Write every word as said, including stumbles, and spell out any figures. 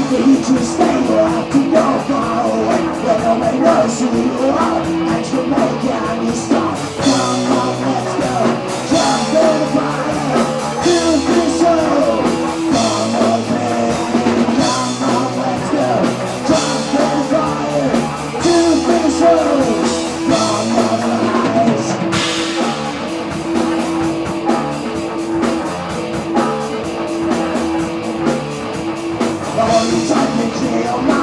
The heat to stay, you have to go far away where nobody knows who you are. And you make any stop. Come on, let's go. Jump in the fire. Do this show. Come on, man. Come on, let's go. Jump in the fire. Do this show. Come on, guys. All you talking jail,